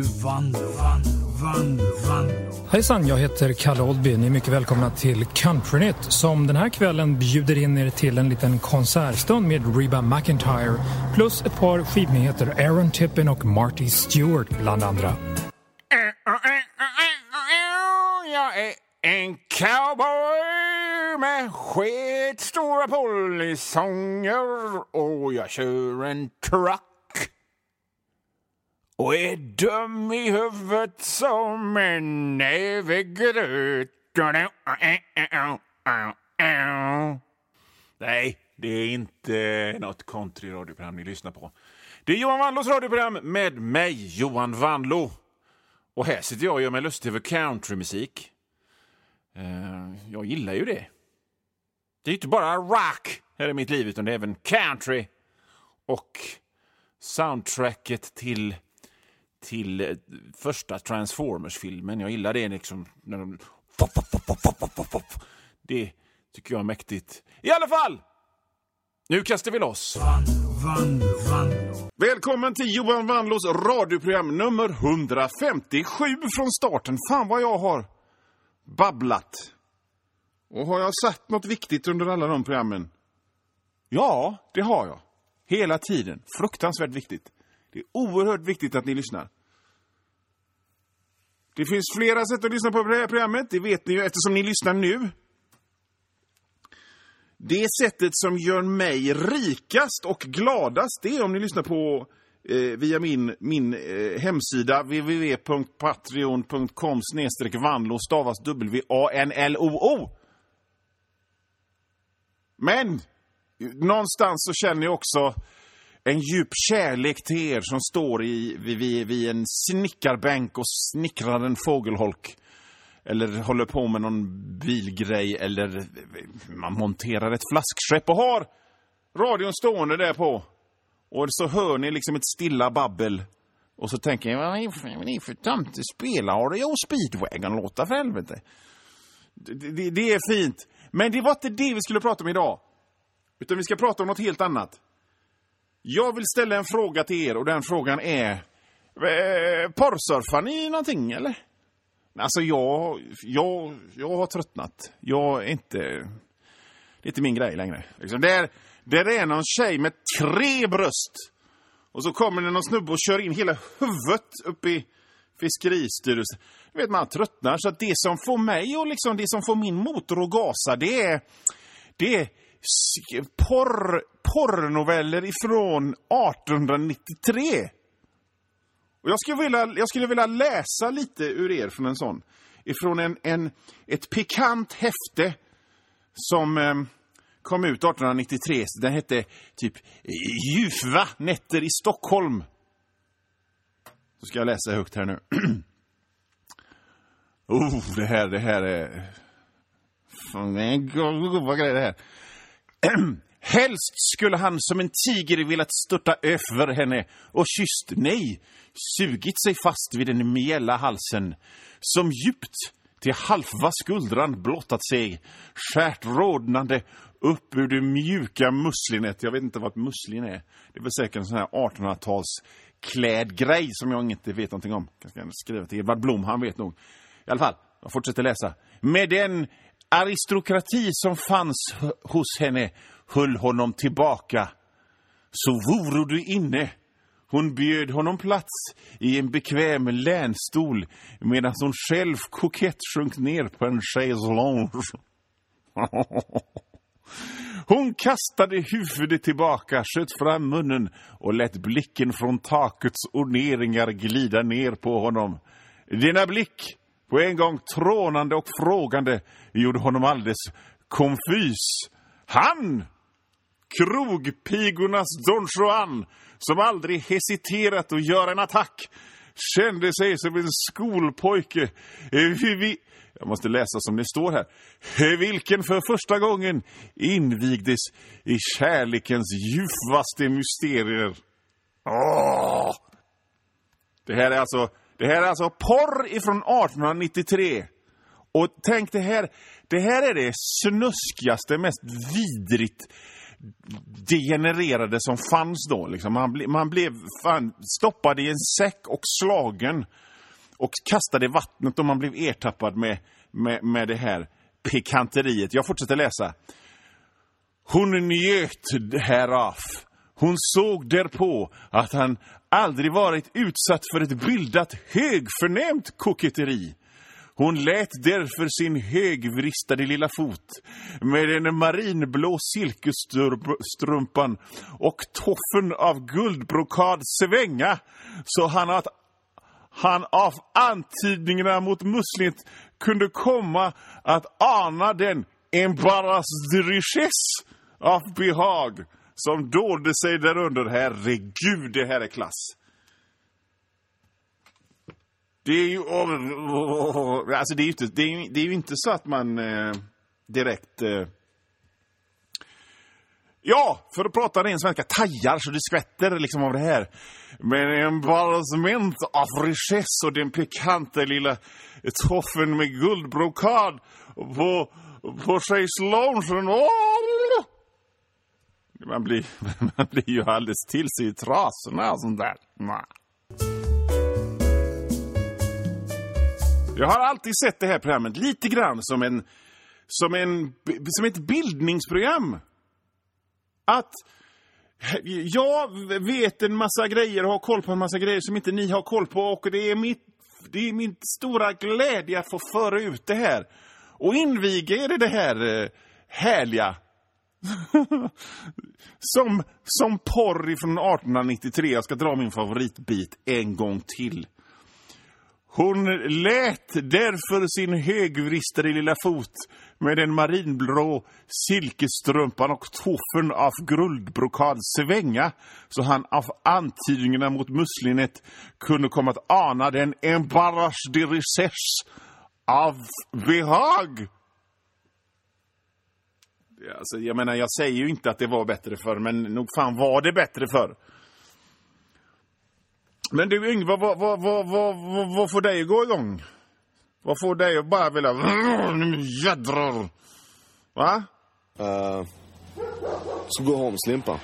Hejsan, jag heter Kalle Oldby. Ni är mycket välkomna till Countrynytt som den här kvällen bjuder in er till en liten konsertstund med Reba McEntire plus ett par skivnyheter, Aaron Tippin och Marty Stewart bland andra. Jag är en cowboy med skitstora polisonger och jag kör en truck och är dum i huvudet som en nävegröt. Nej, det är inte något country-radioprogram ni lyssnar på. Det är Johan Vanlos radioprogram med mig, Johan Vanlo. Och här sitter jag och gör mig lustig över countrymusik. Jag gillar ju det. Det är ju inte bara rock här i mitt liv, utan det är även country. Och soundtracket till första Transformers-filmen. Jag gillar det liksom. När de... Det tycker jag är mäktigt. I alla fall! Nu kastar vi loss. Välkommen till Johan Vanlos radioprogram nummer 157 från starten. Fan vad jag har babblat. Och har jag sagt något viktigt under alla de programmen? Ja, det har jag. Hela tiden. Fruktansvärt viktigt. Det är oerhört viktigt att ni lyssnar. Det finns flera sätt att lyssna på det här programmet. Det vet ni ju eftersom ni lyssnar nu. Det sättet som gör mig rikast och gladast, det är om ni lyssnar på via min hemsida www.patreon.com/vanlo stavas WANLOO. Men någonstans så känner jag också en djup kärlek till er som står vid en snickarbänk och snickrar en fågelholk. Eller håller på med någon bilgrej. Eller man monterar ett flaskskepp och har radion stående där på. Och så hör ni liksom ett stilla babbel. Och så tänker jag, vad är ni för tomte spelar? Jag och Speedwagon låta för helvete. Det är fint. Men det var inte det vi skulle prata om idag. Utan vi ska prata om något helt annat. Jag vill ställa en fråga till er. Och den frågan är, porrsurfar ni någonting eller? Alltså jag har tröttnat. Jag är inte... Det är inte min grej längre. Liksom där är någon tjej med 3 bröst. Och så kommer det någon snubbe och kör in hela huvudet upp i fiskeristyrelsen. Du vet, man tröttnar. Så att det som får mig och liksom det som får min motor att gasa, det är porrnoveller ifrån 1893. Och jag skulle vilja läsa lite ur er från en sån. Ifrån ett pikant häfte som kom ut 1893. Den hette typ Ljuva nätter i Stockholm. Så ska jag läsa högt här nu. Det här är... Vad grej det här. Helst skulle han som en tiger velat störta över henne och kysst, nej, sugit sig fast vid den mjälla halsen, som djupt till halva skuldran blottat sig, skärt rådnande upp ur det mjuka musslinet. Jag vet inte vad ett musslin är. Det är väl säkert en sån här 1800-tals klädgrej som jag inte vet någonting om. Jag ska skriva till Edvard Blom, han vet nog. I alla fall, jag fortsätter läsa. Med den aristokrati som fanns hos henne höll honom tillbaka. Så vore du inne. Hon bjöd honom plats i en bekväm länstol medan hon själv kokett sjönk ner på en chaiselonge. Hon kastade huvudet tillbaka, sköt fram munnen och lät blicken från takets orneringar glida ner på honom. Denna blick, på en gång trånande och frågande, gjorde honom alldeles konfys. Han, krogpigornas Don Juan, som aldrig hesiterat att göra en attack, kände sig som en skolpojke. Jag måste läsa som det står här. Vilken för första gången invigdes i kärlekens djupaste mysterier. Det här är alltså porr ifrån 1893. Och tänk det här är det snuskigaste, mest vidrigt, degenererade som fanns då. Liksom. Man blev stoppad i en säck och slagen och kastade i vattnet, och man blev ertappad med det här pikanteriet. Jag fortsätter läsa. Hon njöt härav. Hon såg därpå att han aldrig varit utsatt för ett bildat högförnämt koketteri. Hon lät därför sin högvristade lilla fot med en marinblå silkestrumpan och toffen av guldbrokad svänga, så han av antydningarna mot musslet kunde komma att ana den embarrasserichesse av behag som dolde sig därunder. Herregud, det här är klass. Det är ju alltså det är ju inte så att man direkt för att prata ren svenska, tajar så det skvätter liksom av det här. Men embarrassment av richesse och den pikanta lilla toffen med guldbrokad på schäslongen. Man blir ju alldeles till sig i trasorna och sånt där. Jag har alltid sett det här programmet lite grann som ett bildningsprogram. Att jag vet en massa grejer och har koll på en massa grejer som inte ni har koll på, och det är min stora glädje att få föra ut det här och inviga er i det här härliga som porr från 1893. Jag ska dra min favoritbit en gång till. Hon lät därför sin högvristade lilla fot med den marinblå silkestrumpan och toffen av guldbrokad svänga, så han av antydningarna mot musslinet kunde komma att ana den embarrasserichesse av behag. Alltså, jag menar, jag säger ju inte att det var bättre förr, men nog fan var det bättre förr. Men du Yngve, vad får dig att gå igång? Vad får dig att bara vilja... Jädrar! Va? Så gå hem, slimpa.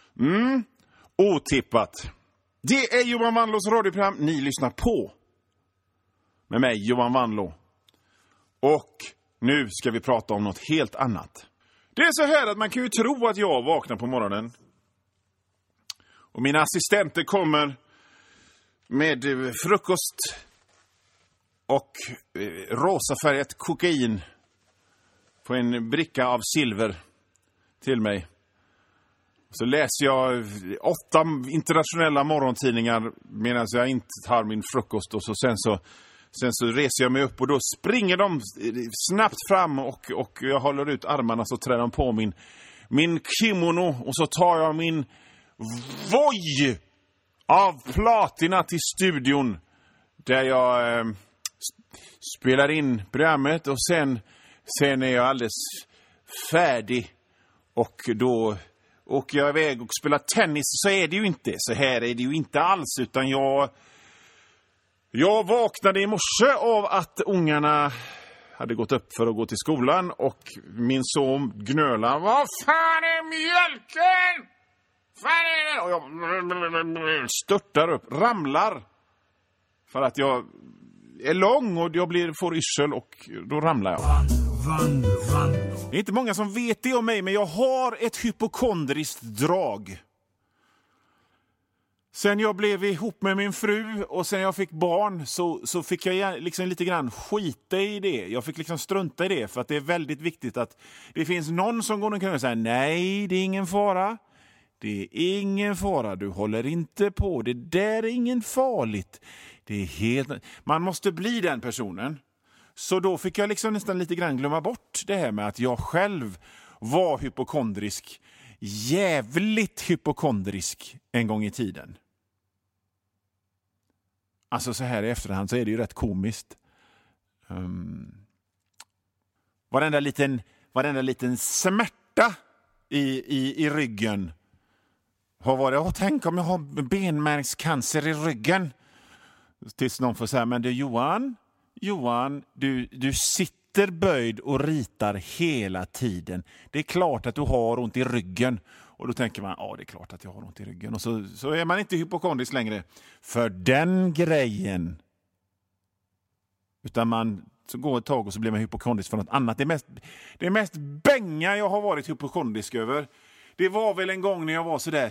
Otippat. Det är Johan Wanlås radioprogram ni lyssnar på. Med mig, Johan Wanlå. Och nu ska vi prata om något helt annat. Det är så här att man kan ju tro att jag vaknar på morgonen och mina assistenter kommer med frukost och rosafärgat kokain på en bricka av silver till mig. Så läser jag 8 internationella morgontidningar medan jag inte tar min frukost, och sen så reser jag mig upp och då springer de snabbt fram och jag håller ut armarna, så trär de på min kimono, och så tar jag min voj av platina till studion där jag spelar in programmet, och sen är jag alldeles färdig, och då åker jag iväg och spelar tennis. Så är det ju inte. Så här är det ju inte alls, utan jag vaknade i morse av att ungarna hade gått upp för att gå till skolan, och min son gnölar: vad fan är mjölken? Fan är det? Och jag störtar upp, ramlar, för att jag är lång och jag får yrsel, och då ramlar jag. Det är inte många som vet det om mig, men jag har ett hypokondriskt drag. Sen jag blev ihop med min fru och sen jag fick barn så fick jag liksom lite grann skita i det. Jag fick liksom strunta i det, för att det är väldigt viktigt att det finns någon som går och kan säga: nej, det är ingen fara. Det är ingen fara, du håller inte på. Det där är ingen farligt. Det är helt... Man måste bli den personen. Så då fick jag liksom nästan lite grann glömma bort det här med att jag själv var hypokondrisk. Jävligt hypokondrisk en gång i tiden. Alltså så här i efterhand så är det ju rätt komiskt. Varenda liten smärta i ryggen har varit: tänk om jag har benmärgscancer i ryggen. Tills någon får säga: men du Johan, du sitter sitter böjd och ritar hela tiden. Det är klart att du har ont i ryggen. Och då tänker man, ja det är klart att jag har ont i ryggen. Och så är man inte hypokondrisk längre för den grejen. Utan man så går ett tag och så blir man hypokondrisk för något annat. Det mest bänga jag har varit hypokondrisk över, det var väl en gång när jag var sådär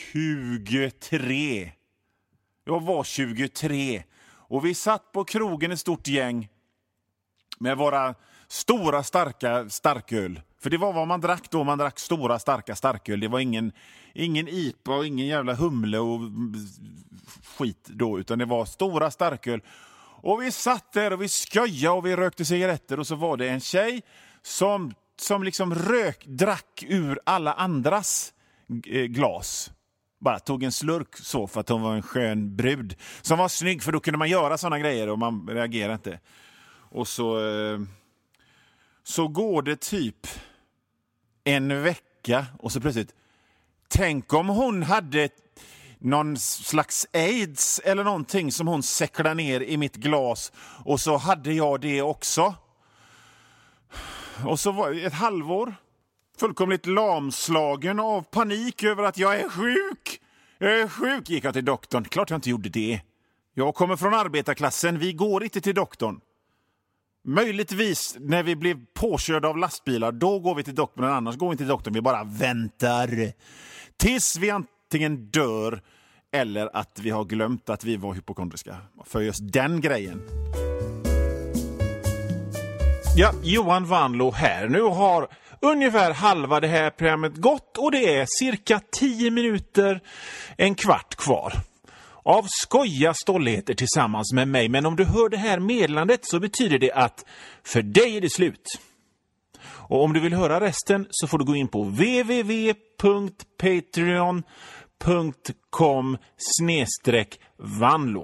23. Jag var 23. Och vi satt på krogen ett stort gäng med våra stora starka starköl. För det var vad man drack då. Man drack stora starka starköl. Det var ingen IPA och ingen jävla humle och skit då. Utan det var stora starköl. Och vi satt där och vi skojade och vi rökte cigaretter. Och så var det en tjej som liksom drack ur alla andras glas. Bara tog en slurk så för att hon var en skön brud. Som var snygg, för då kunde man göra såna grejer och man reagerar inte. Och så går det typ en vecka och så plötsligt, tänk om hon hade någon slags AIDS eller någonting som hon säcklade ner i mitt glas och så hade jag det också. Och så var ett halvår fullkomligt lamslagen av panik över att jag är sjuk. Jag är sjuk, gick jag till doktorn. Klart jag inte gjorde det. Jag kommer från arbetarklassen, vi går inte till doktorn. Möjligtvis när vi blev påkörda av lastbilar, då går vi till doktorn, annars går vi inte till doktorn, vi bara väntar. Tills vi antingen dör eller att vi har glömt att vi var hypokondriska. För just den grejen. Ja, Johan Vanlo här. Nu har ungefär halva det här programmet gått och det är cirka 10 minuter, en kvart kvar. Av skoja stolligheter tillsammans med mig. Men om du hör det här meddelandet så betyder det att för dig är det slut. Och om du vill höra resten så får du gå in på www.patreon.com/Vanlo.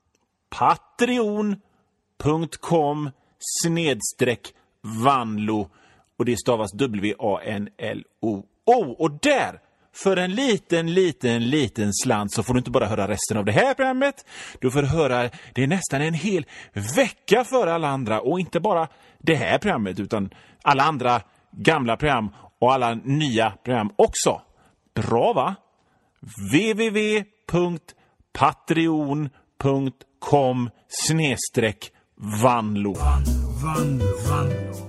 Patreon.com/Vanlo. Och det stavas WANLO. Och där, för en liten slant, så får du inte bara höra resten av det här programmet. Du får höra det nästan en hel vecka för alla andra. Och inte bara det här programmet, utan alla andra gamla program och alla nya program också. Bra, va? www.patreon.com/Vanlo.